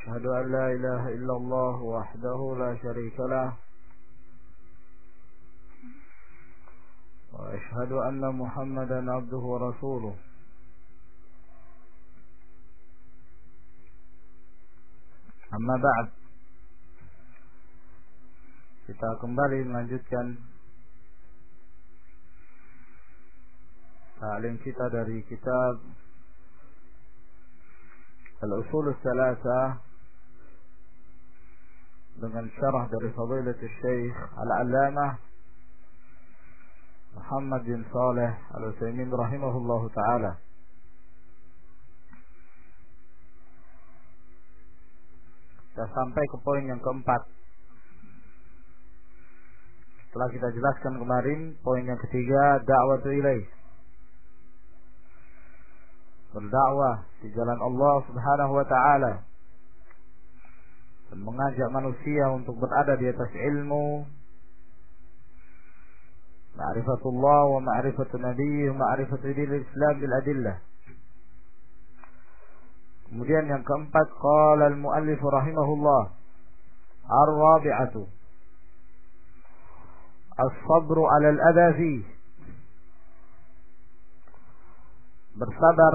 أشهد أن لا إله إلا الله وحده لا شريك له وأشهد أن محمدا عبده ورسوله أما بعد. Kita kembali melanjutkan ta'lim kita dari kitab Al-Usul Ats-Tsalatsa dengan syarah dari Fadilatul Syekh Al-Allamah Muhammad bin Shalih Al-Utsaimin rahimahullahu taala. Kita sampai ke poin yang keempat. Setelah kita jelaskan kemarin poin yang ketiga, da'watu ilaih, berdakwah di jalan Allah Subhanahu wa taala dan mengajak manusia untuk berada di atas ilmu, ma'rifatullah wa ma'rifatu nabiyyi wa ma'rifatu dinil Islam bil adillah. Kemudian yang keempat, qala al-muallif rahimahullah, ar-rabi'atu as-sabru 'ala al-adha fi, bersabar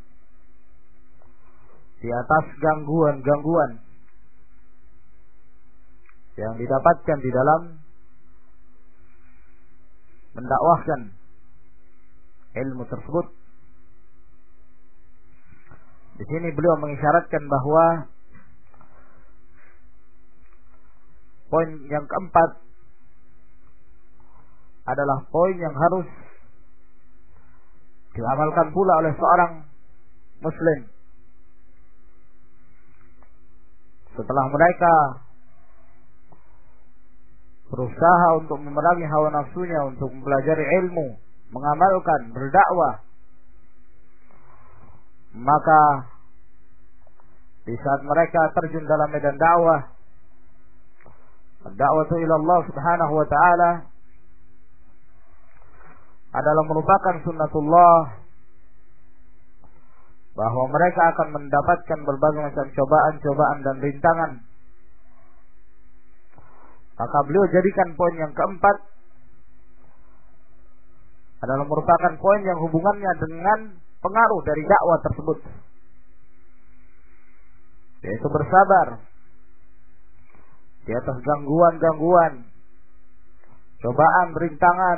di atas gangguan-gangguan yang didapatkan di dalam mendakwahkan ilmu tersebut. Di sini beliau mengisyaratkan bahwa poin yang keempat adalah poin yang harus diamalkan pula oleh seorang muslim. Setelah mereka berusaha untuk memerangi hawa nafsunya, untuk mempelajari ilmu, mengamalkan, berdakwah, maka di saat mereka terjun dalam medan dakwah, dakwah ila Allah Subhanahu wa taala adalah merupakan sunnatullah, bahwa mereka akan mendapatkan berbagai macam cobaan-cobaan dan rintangan. Maka beliau jadikan poin yang keempat adalah merupakan poin yang hubungannya dengan pengaruh dari dakwah tersebut, yaitu bersabar di atas gangguan-gangguan, cobaan, rintangan,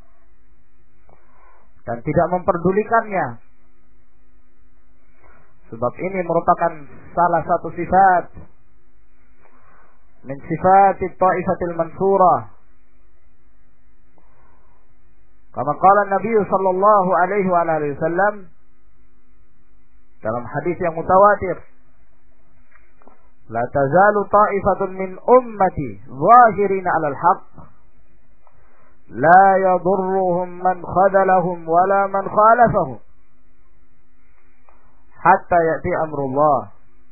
dan tidak memperdulikannya. Sebab ini merupakan salah satu sifat min sifatit ta'ifatil mansurah. Kama qala Nabi sallallahu alaihi wa alihi wasallam dalam hadis yang mutawatir, la tazalu ta'ifatun min ummati zahirina 'alal haqq la yadurruhum man khadalahum wala man khalafahum hatta ya'ti amrullah.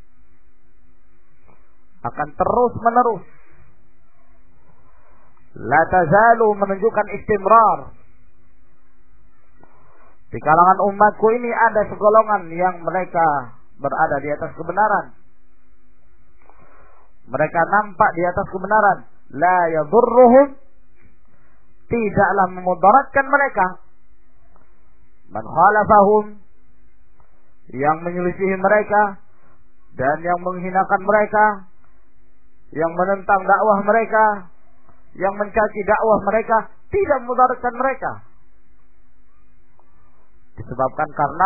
Akan terus menerus, la tazalu menunjukkan istimrar, di kalangan umatku ini ada segolongan yang mereka berada di atas kebenaran, mereka nampak di atas kebenaran, la yadurruhum, tidaklah memudaratkan mereka, man khalafahum, yang menyelisihi mereka dan yang menghinakan mereka, yang menentang dakwah mereka, yang mencaci dakwah mereka, tidak memudaratkan mereka. Disebabkan karena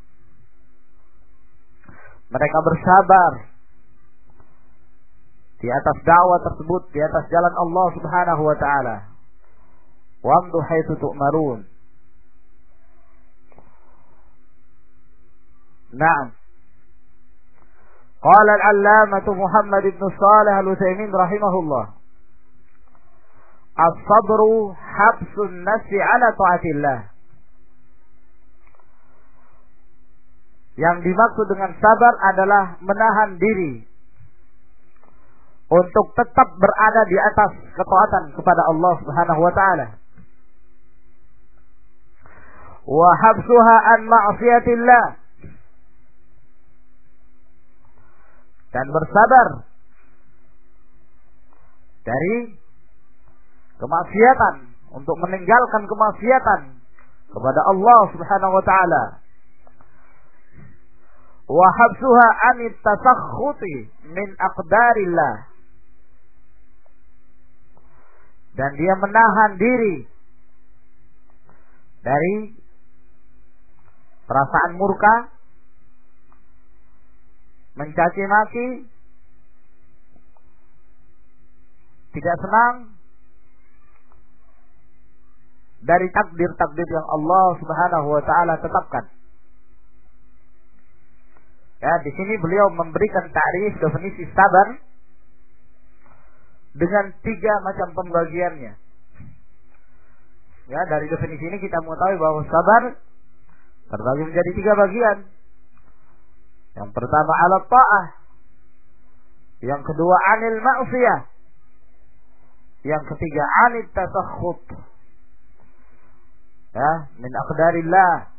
mereka bersabar di atas dakwah tersebut, di atas jalan Allah Subhanahu wa taala. Wamdu haitsu tu'marun. Naam. Qala al-allamah Muhammad bin Shalih Al-Utsaimin rahimahullah, as-sabru habsun nafsi ala ta'atillah. Yang dimaksud dengan sabar adalah menahan diri untuk tetap berada di atas ketaatan kepada Allah Subhanahu wa taala. Wa habsuha an ma'siyatillah, dan bersabar dari kemaksiatan, untuk meninggalkan kemaksiatan kepada Allah Subhanahu wa taala. Wa habsuha anit tasakhuti min aqdarillah. Dan dia menahan diri dari perasaan murka, mencaci maki, tidak senang dari takdir-takdir yang Allah Subhanahu wa taala tetapkan. Ya, di sini beliau memberikan ta'rif, definisi sabar dengan 3 macam pembagiannya. Ya, dari definisi ini kita mengetahui bahwa sabar terbagi menjadi 3 bagian. Yang pertama ala ta'ah, yang kedua anil ma'siyah, yang ketiga anit tasakhut. Ya, min aqdarillah.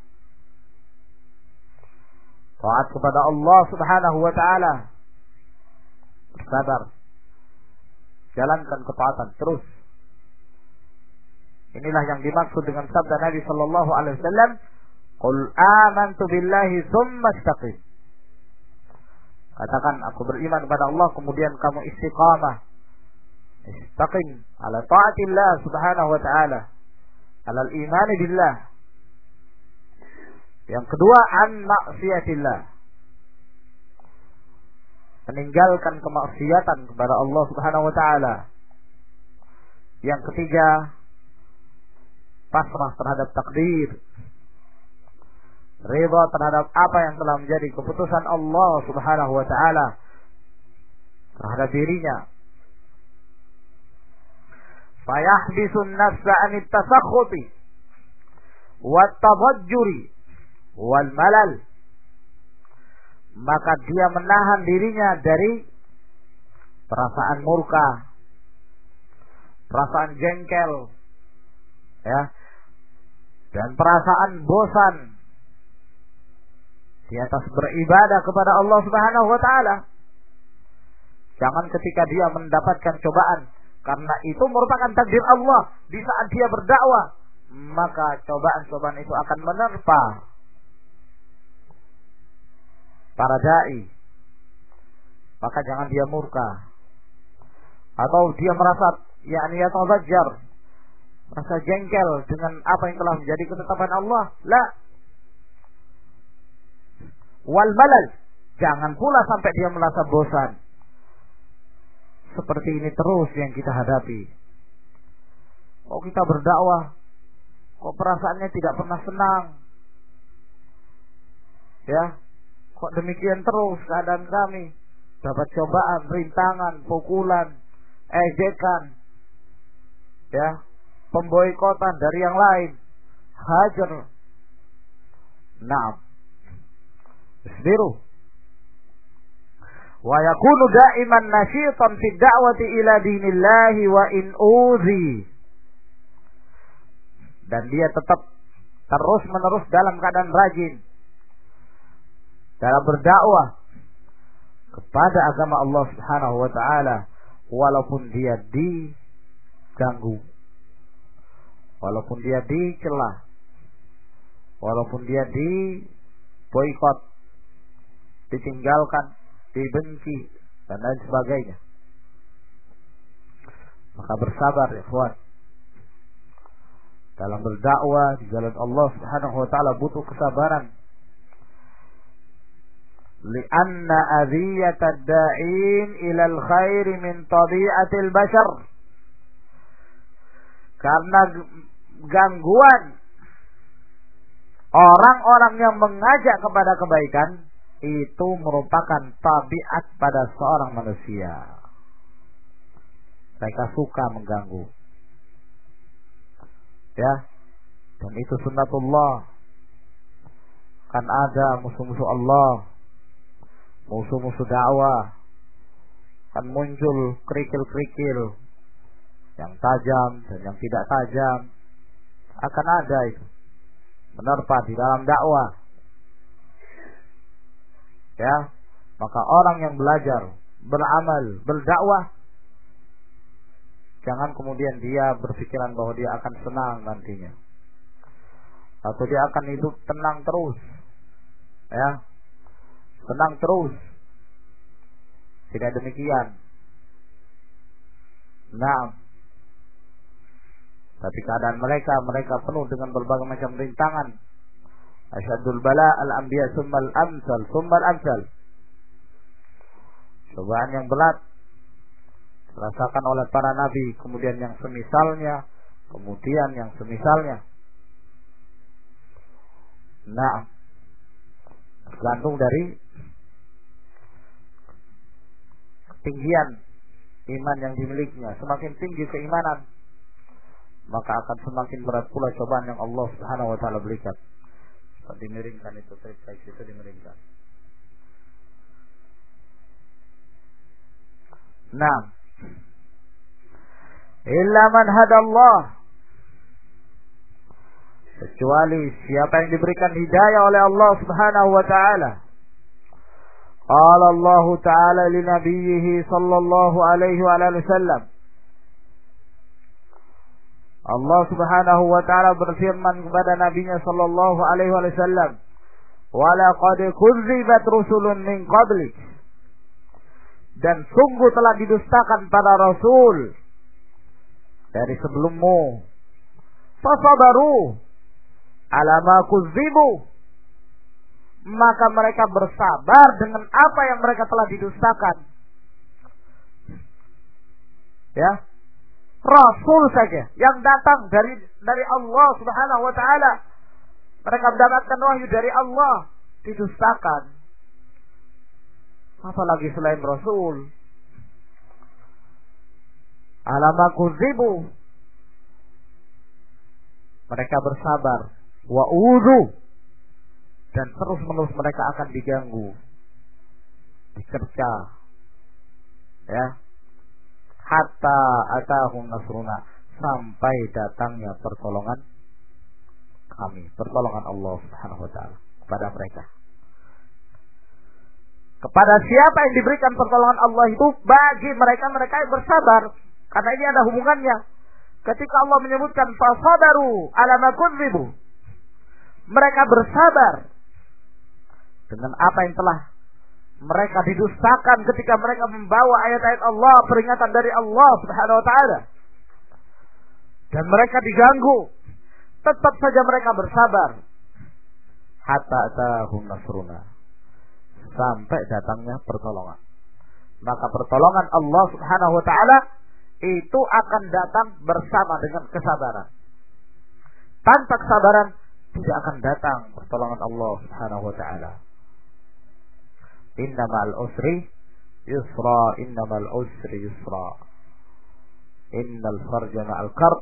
Taat kepada Allah Subhanahu wa taala. Bersabar. Jalankan ketaatan terus. Inilah yang dimaksud dengan sabda Nabi sallallahu alaihi wasallam, "Qul amantu billahi tsumma istaqim." Katakan, aku beriman kepada Allah, kemudian kamu istiqamah. Istaqim ala taatillah Subhanahu wa taala, ala al-iman billah. Yang kedua, an maksiatillah, meninggalkan kemaksiatan kepada Allah Subhanahu wa taala. Yang ketiga, pasrah terhadap takdir, ridha terhadap apa yang telah menjadi keputusan Allah Subhanahu wa taala terhadap dirinya. Fayahbisun nafsa anit tasakhuti wat tabajjuri wal malal. Maka dia menahan dirinya dari perasaan murka, perasaan jengkel, ya, dan perasaan bosan di atas beribadah kepada Allah Subhanahu wa taala. Jangan ketika dia mendapatkan cobaan, karena itu merupakan takdir Allah di saat dia berdakwah, maka cobaan-cobaan itu akan menerpa para dai. Maka jangan dia murka atau dia merasa yatazajjar, merasa jengkel dengan apa yang telah menjadi ketetapan Allah. La. Wal malal, jangan pula sampai dia merasa bosan. Seperti ini terus yang kita hadapi. Kok kita berdakwah, kok perasaannya tidak pernah senang? Ya, kok demikian terus keadaan kami? Dapat cobaan, rintangan, pukulan, ejekan, ya, pemboikotan dari yang lain, hajar. Naam. Isbiru. Wa yakunu da'iman nasyitan fi da'wati ila dinillahi wa in uzi. Dan dia tetap terus-menerus dalam keadaan rajin dalam berdakwah kepada agama Allah Subhanahu wa taala, walaupun dia diganggu, walaupun dia dicela, walaupun dia diboikot, ditinggalkan, dibenci, dan lain sebagainya. Maka bersabar, ikhwan. Dalam berdakwah di jalan Allah Subhanahu wa taala butuh kesabaran. Lianna adhiyatad da'in ila al-khair min tabi'atil bashar. Karena gangguan orang-orang yang mengajak kepada kebaikan itu merupakan tabiat pada seorang manusia. Mereka suka mengganggu. Ya. Dan itu sunnatullah. Kan ada musuh-musuh Allah, musuh-musuh dakwah, kan muncul kerikil-kerikil yang tajam dan yang tidak tajam. Akan ada itu menerpa di dalam dakwah. Ya, Maka orang yang belajar, beramal, berdakwah, jangan kemudian dia berpikiran bahwa dia akan senang nantinya, atau dia akan hidup tenang terus, ya, senang terus. Tidak demikian. Nah, tapi keadaan mereka penuh dengan berbagai macam rintangan. Asyadul bala al-anbiya summal amsal, summal amsal. Cobaan yang berat dirasakan oleh para nabi, kemudian yang semisalnya, kemudian yang semisalnya. Nah, tergantung dari ketinggian iman yang dimilikinya. Semakin tinggi keimanan, maka akan semakin berat pula cobaan yang Allah Subhanahu wa taala berikan. Dimiringkan itu, baik itu dimiringkan. Nah, illa man hadallah, kecuali siapa yang diberikan hidayah oleh Allah Subhanahu wa taala. Qala Allah taala li nabiyhi sallallahu alaihi wa alihi wasallam, Allah Subhanahu wa taala berfirman kepada nabinya sallallahu alaihi wasallam, "Wa laqad kudzibat rusulun min qablik." Dan sungguh telah didustakan para rasul dari sebelummu. Fasabaru ala ma kudzibu. Maka mereka bersabar dengan apa yang mereka telah didustakan. Ya. Rasul saja yang datang dari Allah Subhanahu wa taala, mereka mendapatkan wahyu dari Allah, didustakan. Apalagi selain Rasul. Alama kudzibu, mereka bersabar, wa udhu, dan terus-menerus mereka akan diganggu, dikerja, ya, hatta atahum nasruna, sampai datangnya pertolongan kami, pertolongan Allah Subhanahu wa taala kepada mereka. Kepada siapa yang diberikan pertolongan Allah itu? Bagi mereka yang bersabar. Karena ini ada hubungannya. Ketika Allah menyebutkan fasadaru ala ma kudzibu, mereka bersabar dengan apa yang telah mereka didustakan ketika mereka membawa ayat-ayat Allah, peringatan dari Allah Subhanahu wa taala. Dan mereka diganggu, tetap saja mereka bersabar. Hatta atahum nasruna, sampai datangnya pertolongan. Maka pertolongan Allah Subhanahu wa taala itu akan datang bersama dengan kesabaran. Tanpa kesabaran tidak akan datang pertolongan Allah Subhanahu wa taala. Innamal usri yusra, innamal usri yusra, innal farja ma'al karb.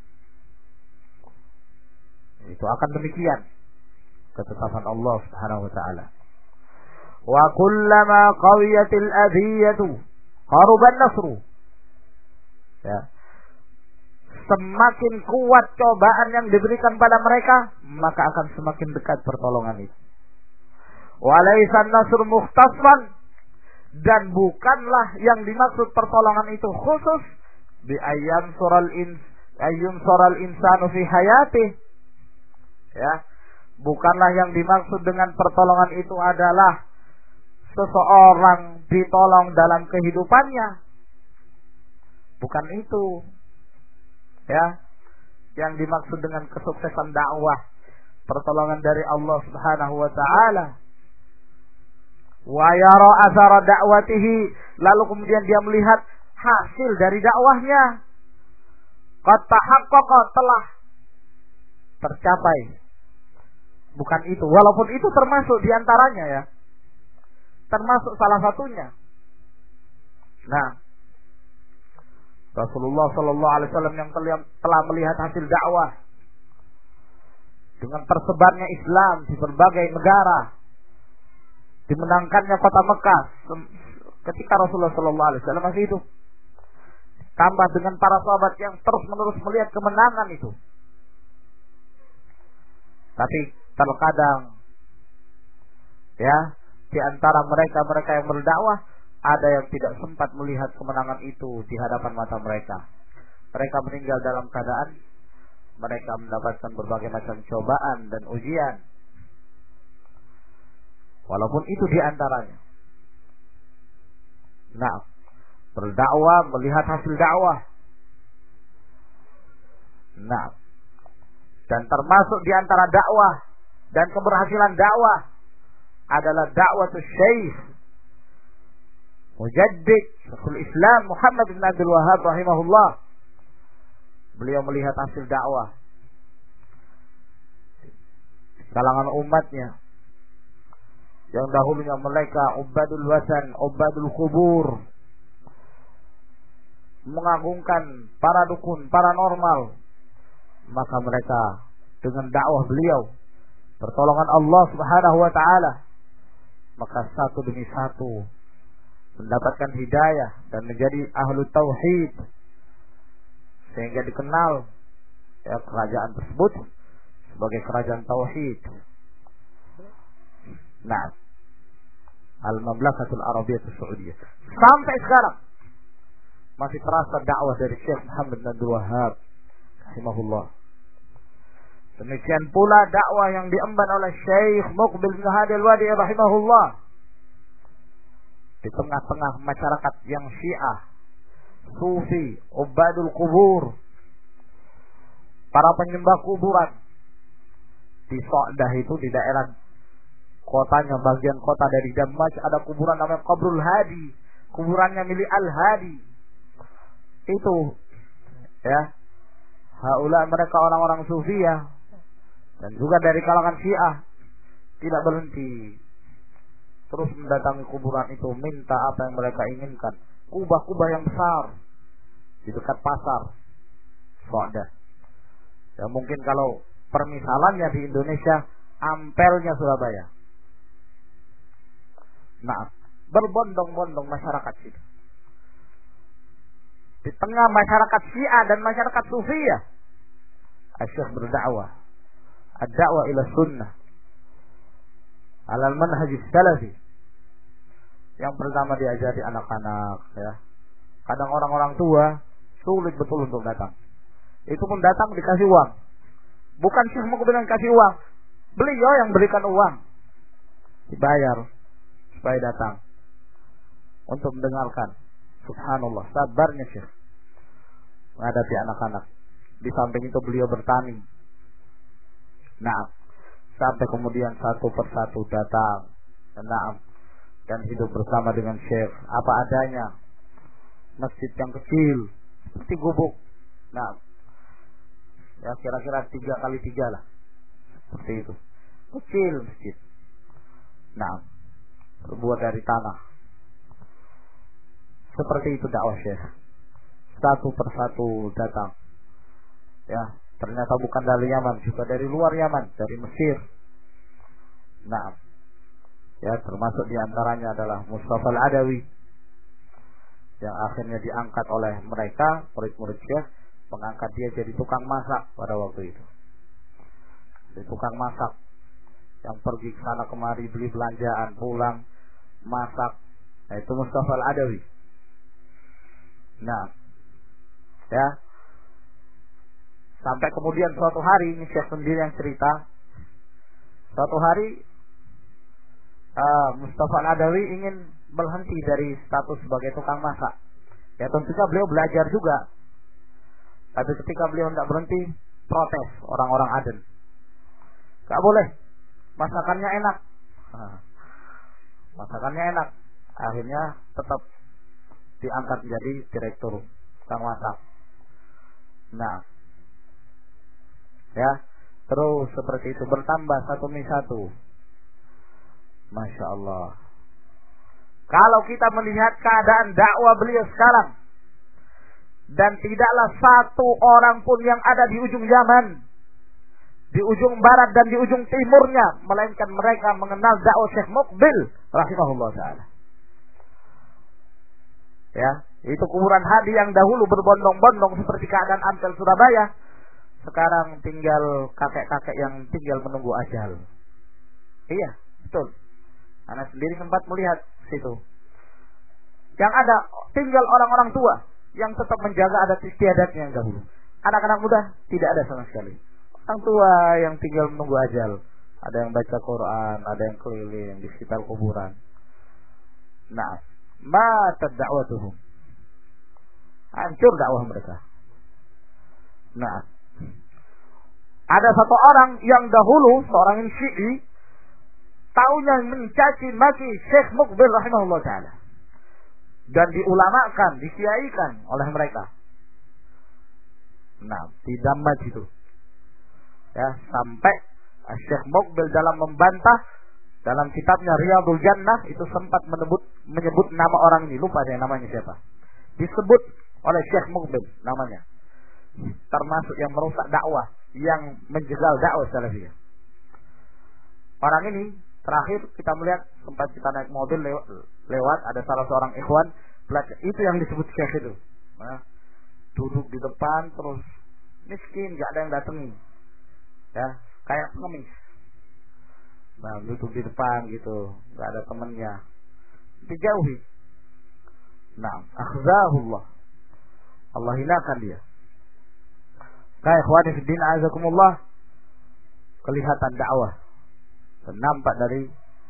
Itu akan demikian ketetapan Allah Subhanahu wa taala. Wa kullama qawiyatil adhiyatu qaruban nasru. Ya. Semakin kuat cobaan yang diberikan pada mereka, maka akan semakin dekat pertolongan itu. Walaisan nasr mukhtasman, dan bukanlah yang dimaksud pertolongan itu khusus bi ayyam sural insanu fi hayatih. Ya, bukanlah yang dimaksud dengan pertolongan itu adalah seseorang ditolong dalam kehidupannya. Bukan itu. Ya, yang dimaksud dengan kesuksesan dakwah, pertolongan dari Allah Subhanahu wa taala. Wa yara athara da'watihi, lalu kemudian dia melihat hasil dari dakwahnya. Qad tahaqqaqa, telah tercapai. Bukan itu, walaupun itu termasuk diantaranya, ya, termasuk salah satunya. Nah, Rasulullah Sallallahu Alaihi Wasallam yang telah melihat hasil dakwah dengan tersebarnya Islam di berbagai negara, dimenangkannya kota Mekah ketika Rasulullah Sallallahu Alaihi Wasallam masih hidup, tambah dengan para sahabat yang terus-menerus melihat kemenangan itu. Tapi terkadang, ya, di antara mereka yang berdakwah ada yang tidak sempat melihat kemenangan itu di hadapan mata mereka. Mereka meninggal dalam keadaan mereka mendapatkan berbagai macam cobaan dan ujian. Walaupun itu di antaranya. Nah, berdakwah, melihat hasil dakwah. Nah, dan termasuk di antara dakwah dan keberhasilan dakwah adalah dakwatul Syekh Mujaddid Syekhul Islam Muhammad bin Abdul Wahhab rahimahullah. Beliau melihat hasil dakwah kalangan umatnya yang dahulunya mereka ubadul wasan, ubadul kubur, mengagungkan para dukun, paranormal. Maka mereka dengan dakwah beliau, pertolongan Allah Subhanahu wa taala, maka satu demi satu mendapatkan hidayah dan menjadi ahlu tauhid, sehingga dikenal ya kerajaan tersebut sebagai kerajaan tauhid. Nah, Al-Mamlakatul Arabiyyah Saudiyah. Sampai sekarang masih terasa dakwah dari Syekh Muhammad bin Abdul Wahhab rahimahullah. Demikian pula dakwah yang diemban oleh Syekh Muqbil bin Hadi Al-Wadi rahimahullah di tengah-tengah masyarakat yang Syiah, Sufi, ubadul kubur, para penyembah kuburan. Di Sa'dah itu, di daerah kotanya, bagian kota dari Damaj, ada kuburan namanya Qabrul Hadi, kuburannya milik Al-Hadi. Itu ya, haula mereka orang-orang Sufi ya, dan juga dari kalangan Syiah, tidak berhenti terus mendatangi kuburan itu, minta apa yang mereka inginkan. Kubah-kubah yang besar di dekat pasar Sa'dah. Ya mungkin kalau permisalannya di Indonesia, Ampelnya Surabaya. Nah, berbondong-bondong masyarakat itu. Di tengah masyarakat Syiah dan masyarakat Sufiyah, Asy-Syaikh berdakwah, ad-da'wah ila sunnah alal manhaj salafi. Yang pertama diajari anak-anak ya. Kadang orang-orang tua sulit betul untuk datang. Itu pun datang dikasih uang. Bukan Syekh Muqbil yang kasih uang, beliau yang berikan uang, dibayar supaya datang untuk mendengarkan. Subhanallah, sabarnya Syekh menghadapi anak-anak. Di samping itu beliau bertani. Nah, sampai kemudian satu persatu datang. Nah, dan hidup bersama dengan Syekh apa adanya. Masjid yang kecil seperti gubuk. Nah, ya kira-kira 3x3 lah, seperti itu, kecil masjid. Nah, terbuat dari tanah. Seperti itu dakwah Syekh. Satu persatu datang. Ya, ternyata bukan dari Yaman, juga dari luar Yaman, dari Mesir. Nah, ya termasuk diantaranya adalah Mustafa Al-Adawi, yang akhirnya diangkat oleh mereka, murid-murid Syekh, mengangkat dia jadi tukang masak pada waktu itu. Jadi tukang masak yang pergi ke sana kemari beli belanjaan, pulang masak. Nah, itu Mustafa Al-Adawi. Nah, ya, sampai kemudian suatu hari, ini Syekh sendiri yang cerita, suatu hari Mustafa Al-Adawi ingin berhenti dari status sebagai tukang masak. Ya tentunya beliau belajar juga. Tapi ketika beliau tidak berhenti, protes orang-orang Aden. Gak boleh, masakannya enak. Masakannya enak. Akhirnya tetap diangkat menjadi direktur tukang masak. Nah, ya, terus seperti itu bertambah satu demi satu. Masya Allah. Kalau kita melihat keadaan dakwah beliau sekarang, dan tidaklah satu orang pun yang ada di ujung Yaman, di ujung barat dan di ujung timurnya, melainkan mereka mengenal dakwah Syekh Muqbil rahimahullah ta'ala. Ya, itu kuburan Hadi yang dahulu berbondong-bondong seperti keadaan Ampel Surabaya, sekarang tinggal kakek-kakek yang tinggal menunggu ajal. Iya, betul. Anak sendiri sempat melihat situ. Yang ada tinggal orang-orang tua yang tetap menjaga adat istiadatnya yang dahulu. Anak-anak muda tidak ada sama sekali. Orang tua yang tinggal menunggu ajal. Ada yang baca Quran, ada yang keliling di sekitar kuburan. Nah, matat da'watuhum. Hancur dakwah mereka. Nah, ada satu orang yang dahulu seorang Syi'i taunya mencaci maki Syekh Muqbil rahimahullah taala dan diulamakan, disiaikan oleh mereka. Nah, di Dammaj itu. Ya, sampai Syekh Muqbil dalam membantah dalam kitabnya Riyadul Jannah itu sempat menyebut nama orang ini, lupa saya namanya siapa. Disebut oleh Syekh Muqbil namanya. Termasuk yang merusak dakwah, yang menjegal dakwah salafiyah. Orang ini terakhir kita melihat sempat kita naik mobil lewat ada salah seorang ikhwan, itu yang disebut Syekh itu. Nah, duduk di depan terus miskin, gak ada yang datangi. Ya, kayak pengemis. Nah, duduk di depan gitu, gak ada temannya. Dijauhi. Nah, akhzahullah. Allah hinakan dia. Kayak ikhwani fiddin azakumullah, kelihatan dakwah dan nampak dari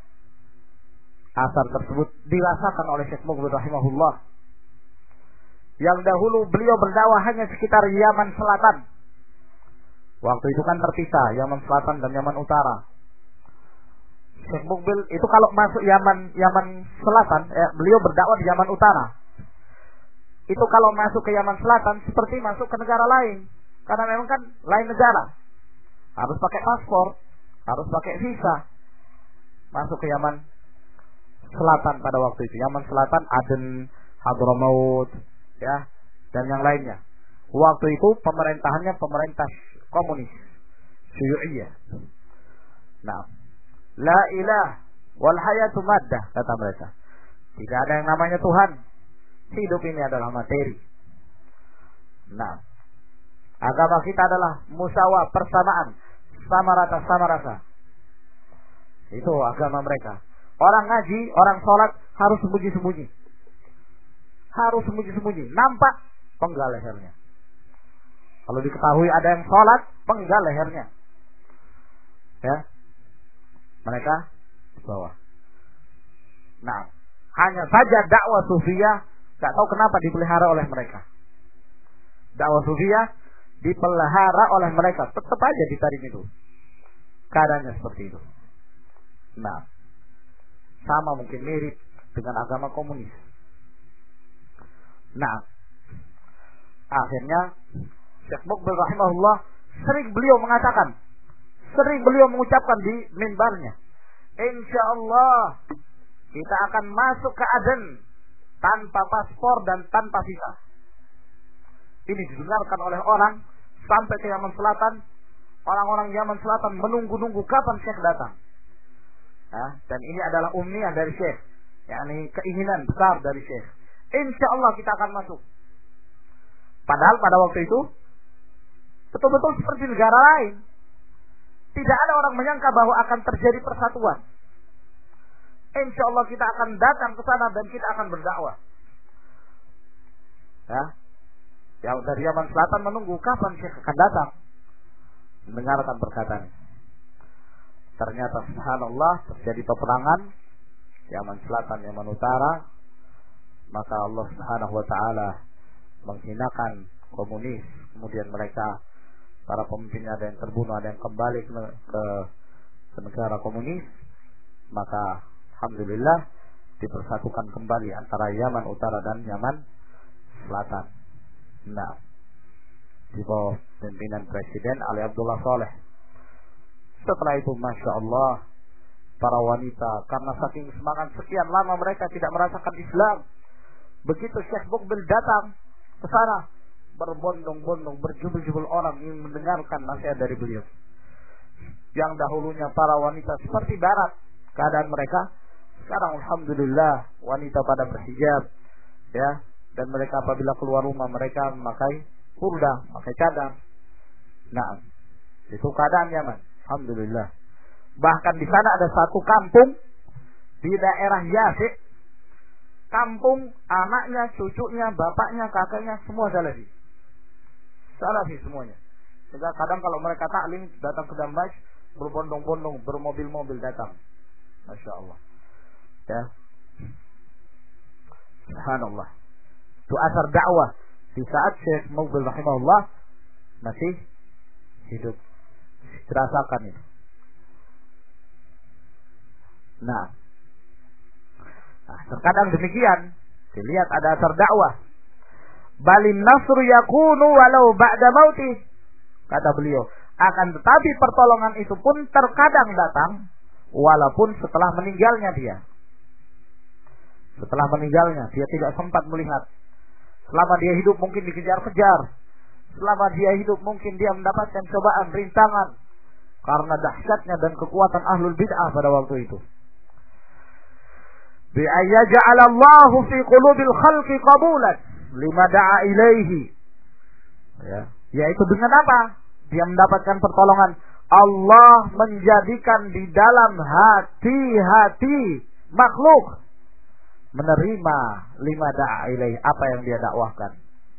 asar tersebut dirasakan oleh Syekh Muqbil rahimahullah. Yang dahulu beliau berdakwah hanya sekitar Yaman Selatan. Waktu itu kan terpisah Yaman Selatan dan Yaman Utara. Syekh Muqbil itu kalau masuk Yaman Selatan, beliau berdakwah di Yaman Utara. Itu kalau masuk ke Yaman Selatan seperti masuk ke negara lain. Karena memang kan lain negara. Harus pakai paspor, harus pakai visa. Masuk ke Yaman Selatan pada waktu itu. Yaman Selatan, Aden, Hadramaut, ya, dan yang lainnya. Waktu itu pemerintahannya pemerintah komunis, Syu'iyah. Nah, la ilah wal hayatu maddah, kata mereka. Tidak ada yang namanya Tuhan. Hidup ini adalah materi. Nah, agama kita adalah musyawarah, persamaan, sama rasa. Itu agama mereka. Orang ngaji, orang sholat harus sembunyi-sembunyi. Harus sembunyi-sembunyi. Nampak, penggal lehernya. Kalau diketahui ada yang sholat, penggal lehernya. Ya, mereka di bawah. Nah, hanya saja dakwah sufiyah, gak tahu kenapa dipelihara oleh mereka. Dakwah sufiyah dipelihara oleh mereka, tetap aja ditarik itu. Keadaannya seperti itu. Nah, sama mungkin mirip dengan agama komunis. Nah, akhirnya Syekh Muqbil rahimahullah sering beliau mengucapkan di mimbarnya, insyaallah kita akan masuk ke Aden tanpa paspor dan tanpa visa. Ini didengarkan oleh orang sampai ke Yaman Selatan. Orang-orang Yaman Selatan menunggu-nunggu kapan Syekh datang. Dan ini adalah umniyah dari Syekh, yakni keinginan besar dari Syekh. Insyaallah kita akan masuk. Padahal pada waktu itu betul-betul seperti negara lain. Tidak ada orang menyangka bahwa akan terjadi persatuan. Insyaallah kita akan datang ke sana dan kita akan berdakwah. Yang dari Yaman Selatan menunggu kapan Syekh akan datang. Mendengarkan perkataan. Ternyata subhanallah terjadi peperangan Yaman Selatan, Yaman Utara. Maka Allah Subhanahu wa taala menghinakan komunis. Kemudian mereka, para pemimpinnya ada yang terbunuh, ada yang kembali ke negara komunis. Maka alhamdulillah dipersatukan kembali antara Yaman Utara dan Yaman Selatan. Nah, di bawah pimpinan Presiden Ali Abdullah Saleh. Setelah itu, masya Allah, para wanita karena saking semangat sekian lama mereka tidak merasakan Islam. Begitu Syekh Muqbil datang ke sana, berbondong-bondong, berjubel-jubel orang ingin mendengarkan nasihat dari beliau. Yang dahulunya para wanita seperti barat keadaan mereka, sekarang alhamdulillah wanita pada berhijab, ya, dan mereka apabila keluar rumah mereka memakai kurda, memakai cadar. Nah, itu keadaan Yaman, alhamdulillah. Bahkan di sana ada satu kampung di daerah Yafiq, kampung, anaknya, cucunya, bapaknya, kakaknya, semua salafi. Salafi semuanya. Sehingga kadang kalau mereka taklim datang ke Damaj, berbondong-bondong, bermobil-mobil datang. Masya Allah. Ya. Subhanallah. Itu asar dakwah di saat Syekh Muqbil rahimahullah masih hidup. Dirasakan itu. Nah, terkadang demikian. Dilihat ada asar dakwah. Balin nasru yakunu walau ba'da mautih. Kata beliau, akan tetapi pertolongan itu pun terkadang datang walaupun setelah meninggalnya dia. Setelah meninggalnya dia tidak sempat melihat. Selama dia hidup mungkin dikejar-kejar. Selama dia hidup mungkin dia mendapatkan cobaan, rintangan karena dahsyatnya dan kekuatan ahlul bid'ah pada waktu itu. Bi ayyaja'alallahu fi qulubil khalqi qabulan lima da'a ilaihi. Ya, yaitu dengan apa? Dia mendapatkan pertolongan. Allah menjadikan di dalam hati-hati makhluk menerima lima da'a ilaihi, apa yang dia dakwahkan.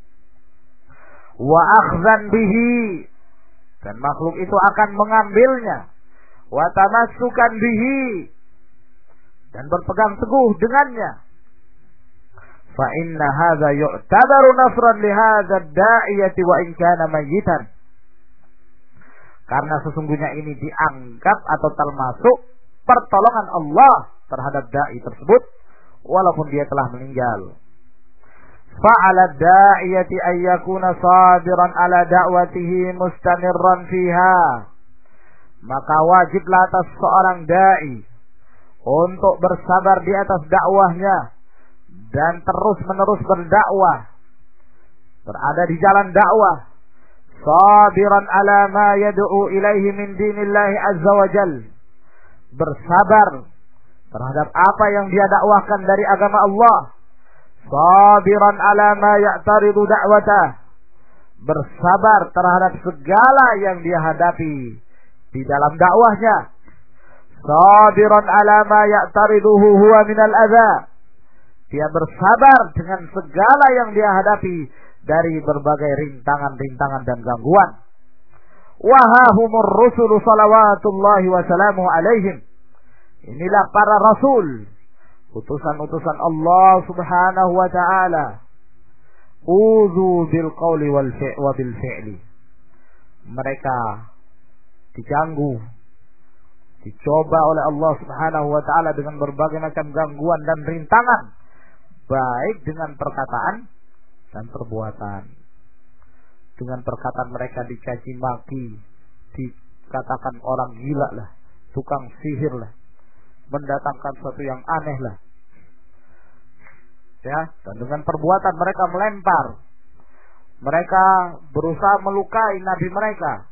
Wa akhdhan bihi, dan makhluk itu akan mengambilnya. Wa tamassukan bihi, dan berpegang teguh dengannya. Fa inna hadza yu'tabaru nasran li hadza ad-da'iyati wa in kana mayyitan. Karena sesungguhnya ini dianggap atau termasuk pertolongan Allah terhadap dai tersebut walaupun dia telah meninggal. Fa'ala ad-da'iyati ay yakuna sabiran ala da'watihi mustamirran fiha. Maka wajiblah atas seorang dai untuk bersabar di atas dakwahnya dan terus-menerus berdakwah, berada di jalan dakwah, sabiran ala ma yad'u ilaihi min dinillahi azza wa jal, bersabar terhadap apa yang dia dakwahkan dari agama Allah, sabiran ala ma ya'taridu da'watah, bersabar terhadap segala yang dia hadapi di dalam dakwahnya, sabiran ala ma ya'tariduhu huwa minal adza, dia bersabar dengan segala yang dia hadapi dari berbagai rintangan-rintangan dan gangguan. Wahahumur rusul salawatullahi wa salamuhu alaihim. Inilah para rasul, utusan-utusan Allah subhanahu wa ta'ala. Udzu bil qawli wa bil fi'li. Mereka diganggu, dicoba oleh Allah subhanahu wa ta'ala dengan berbagai macam gangguan dan rintangan, baik dengan perkataan dan perbuatan. Dengan perkataan mereka dicaci maki, dikatakan orang gila lah, tukang sihir lah, mendatangkan sesuatu yang aneh lah. Ya, dan dengan perbuatan mereka melempar. Mereka berusaha melukai nabi mereka.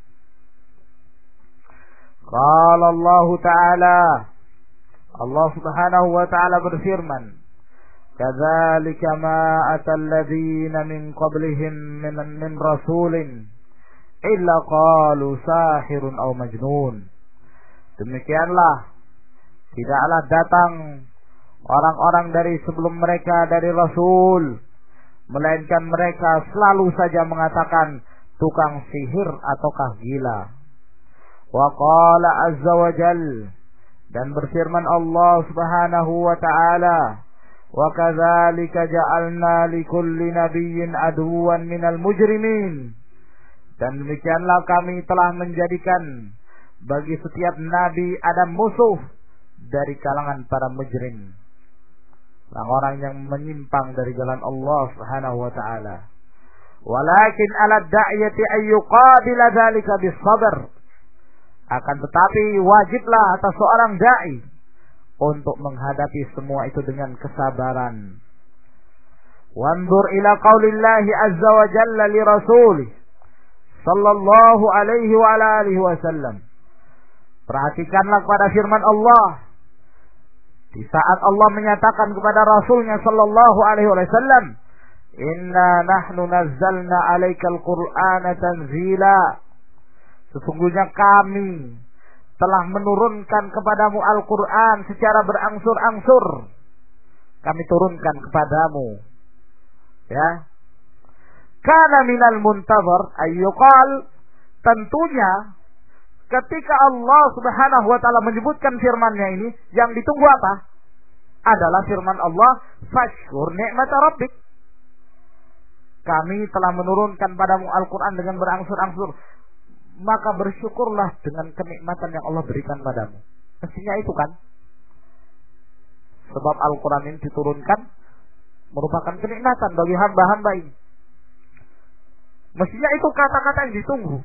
Qala Allah Ta'ala, Allah Subhanahu wa Ta'ala berfirman, kadzalika ma atal ladzina min qablihim min rasulin illa qalu sahirun aw majnun. Demikianlah tidaklah datang orang-orang dari sebelum mereka dari rasul, melainkan mereka selalu saja mengatakan tukang sihir ataukah gila. Wa qala azza wa jal, dan berfirman Allah Subhanahu wa Ta'ala, wa kadzalika ja'alna likulli nabiyyin aduwwan minal mujrimin, dan demikianlah kami telah menjadikan bagi setiap nabi ada musuh dari kalangan para mujrim, orang-orang yang menyimpang dari jalan Allah Subhanahu wa Ta'ala. Walakin 'ala ad-da'iyati ay yuqabila dzalika bis-sabr, akan tetapi wajiblah atas seorang dai untuk menghadapi semua itu dengan kesabaran. Wanzur ila qaulillahi azza wa jalla li rasulih sallallahu alaihi wa ala alihi wasallam. Perhatikanlah kepada firman Allah di saat Allah menyatakan kepada rasulnya sallallahu alaihi wasallam, inna nahnu nazzalna 'alaikal qur'ana tanzila. Sesungguhnya kami telah menurunkan kepadamu Al-Quran secara berangsur-angsur. Kami turunkan kepadamu. Ya. Kana minal muntazar ayyuqal, tentunya ketika Allah Subhanahu wa taala menyebutkan firman-Nya ini, yang ditunggu apa? Adalah firman Allah, fashkur ni'mata rabbik. Kami telah menurunkan padamu Al-Quran dengan berangsur-angsur, maka bersyukurlah dengan kenikmatan yang Allah berikan padamu. Mestinya itu kan. Sebab Al-Quran ini diturunkan merupakan kenikmatan bagi hamba-hamba ini. Mestinya itu kata-kata yang ditunggu.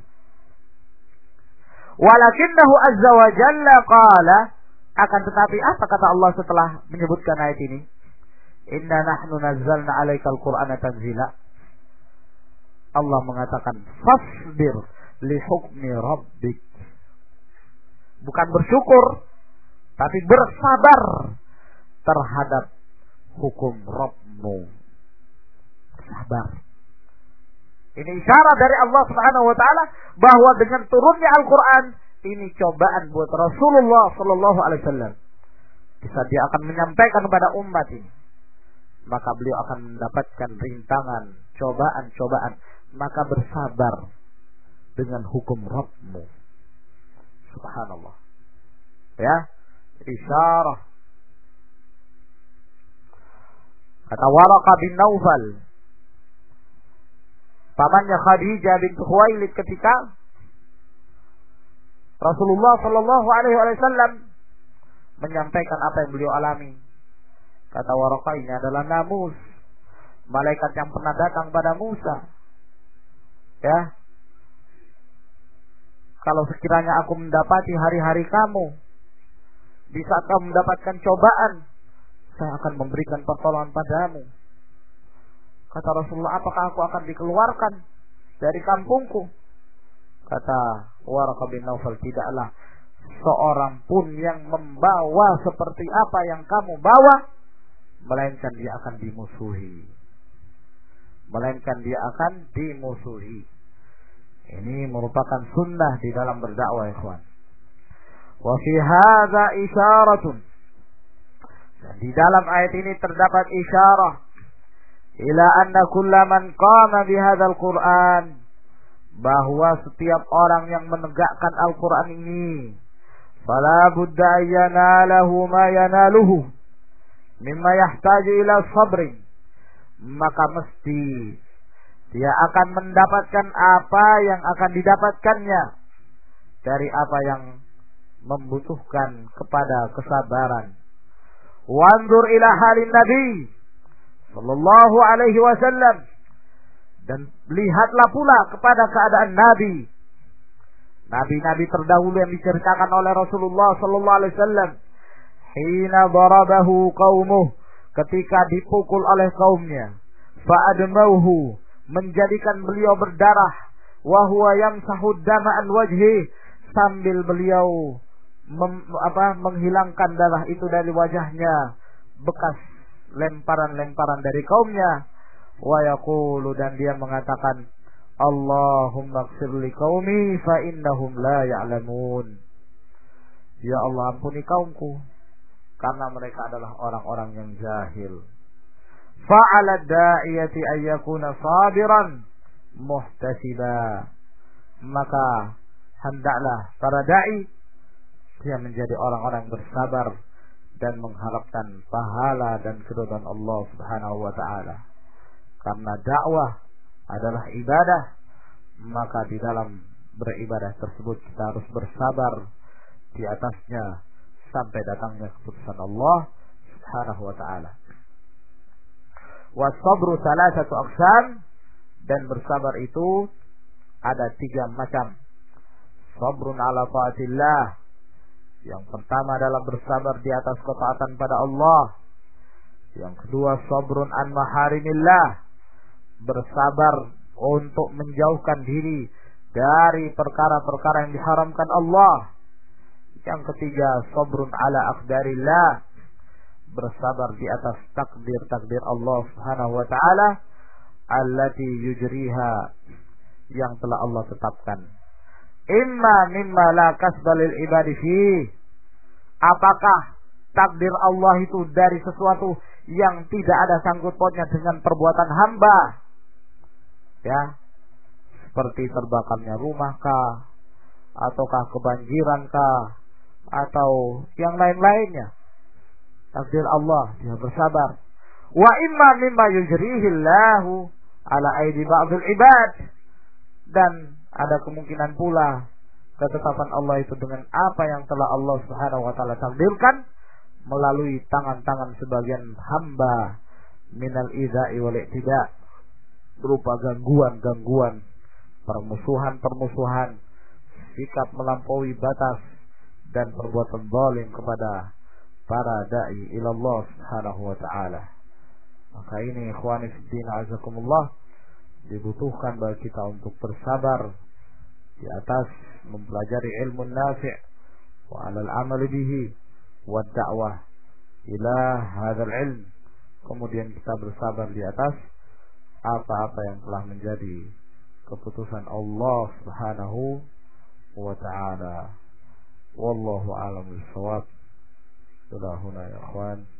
Walakinnahu azza wa jalla qala, akan tetapi apa kata Allah setelah menyebutkan ayat ini? Inna nahnu nazzalna 'alaikal qur'ana tanzila. Allah mengatakan fasbir li hukmi rabbik. Bukan bersyukur, tapi bersabar terhadap hukum Rabbmu. Sabar. Ini isyarat dari Allah Subhanahu wa taala bahwa dengan turunnya Al-Quran ini cobaan buat Rasulullah sallallahu alaihi wasallam. Bisa dia akan menyampaikan kepada umat ini, maka beliau akan mendapatkan rintangan, cobaan-cobaan. Maka bersabar dengan hukum Rabbmu. Subhanallah. Ya, isyarah. Kata Waraqah bin Naufal, pamannya Khadijah binti Khuwailid, ketika Rasulullah sallallahu alaihi wasallam menyampaikan apa yang beliau alami. Kata Waraqah, ini adalah namus, malaikat yang pernah datang pada Musa. Ya, kalau sekiranya aku mendapati hari-hari kamu, di saat kamu mendapatkan cobaan, saya akan memberikan pertolongan padamu. Kata Rasulullah, apakah aku akan dikeluarkan dari kampungku? Kata Waraqah bin Naufal, tidaklah seorang pun yang membawa seperti apa yang kamu bawa, melainkan dia akan dimusuhi. Ini merupakan sunnah di dalam berdakwah, ikhwan. Wa fi hadza isyaratun, dan di dalam ayat ini terdapat isyarah ila anna kullaman qama bihadzal Qur'an, bahwa setiap orang yang menegakkan Al-Quran ini, fala budda ayyanalahu ma yanaluhu mimma yahtaju ila sabrin, maka mesti dia akan mendapatkan apa yang akan didapatkannya dari apa yang membutuhkan kepada kesabaran. Wanzur ila halin Nabi sallallahu alaihi wasallam, dan lihatlah pula kepada keadaan Nabi. Nabi-nabi terdahulu yang diceritakan oleh Rasulullah sallallahu alaihi wasallam. Hina darabahu qaumuh, ketika dipukul oleh kaumnya. Fa'admauhu, menjadikan beliau berdarah. Wa huwa yamsahu dama an wajhi, sambil beliau menghilangkan darah itu dari wajahnya, bekas lemparan-lemparan dari kaumnya. Wa yaqulu, dan dia mengatakan, Allahumma ighfir li qaumi fa innahum la ya'lamun. Ya Allah, ampuni kaumku karena mereka adalah orang-orang yang jahil. Fa'ala da'iyati ayyakuna sabiran muhtasiba, maka hendaklah para da'i dia menjadi orang-orang bersabar dan mengharapkan pahala dan keridhaan Allah Subhanahu wa taala. Karena dakwah adalah ibadah, maka di dalam beribadah tersebut kita harus bersabar di atasnya sampai datangnya keputusan Allah Subhanahu wa taala. Wasabru salasatu aqsam, dan bersabar itu ada 3 macam. Sabrun ala taatillah, yang pertama adalah bersabar di atas ketaatan pada Allah. Yang kedua, sabrun an maharimillah, bersabar untuk menjauhkan diri dari perkara-perkara yang diharamkan Allah. Yang ketiga, sabrun ala aqdarillah, bersabar di atas takdir-takdir Allah Subhanahu wa taala allati yujriha, yang telah Allah tetapkan. imma mimma la kasbalil ibadi fi. Apakah takdir Allah itu dari sesuatu yang tidak ada sangkut pautnya dengan perbuatan hamba? Ya, seperti terbakarnya rumah kah, ataukah kebanjiran kah, atau yang lain-lainnya. Takdir Allah, dia bersabar. Wa imma mimma yujrihillahu ala aidi ba'dil ibad. Dan ada kemungkinan pula ketetapan Allah itu dengan apa yang telah Allah Subhanahu wa taala takdirkan melalui tangan-tangan sebagian hamba minal idza'i wal i'tida, berupa gangguan-gangguan, permusuhan-permusuhan, sikap melampaui batas dan perbuatan zalim kepada para dai ilallah Subhanahu wa taala. Maka ini ikhwani fid din azakumullah, dibutuhkan bagi kita untuk bersabar di atas mempelajari ilmu nafi' wa 'alal 'amal bihi wa da'wah ila hadzal ilm. Kemudian kita bersabar di atas apa-apa yang telah menjadi keputusan Allah Subhanahu wa ta'ala. Wallahu a'lam bishawab. Sudah huna ya ikhwan.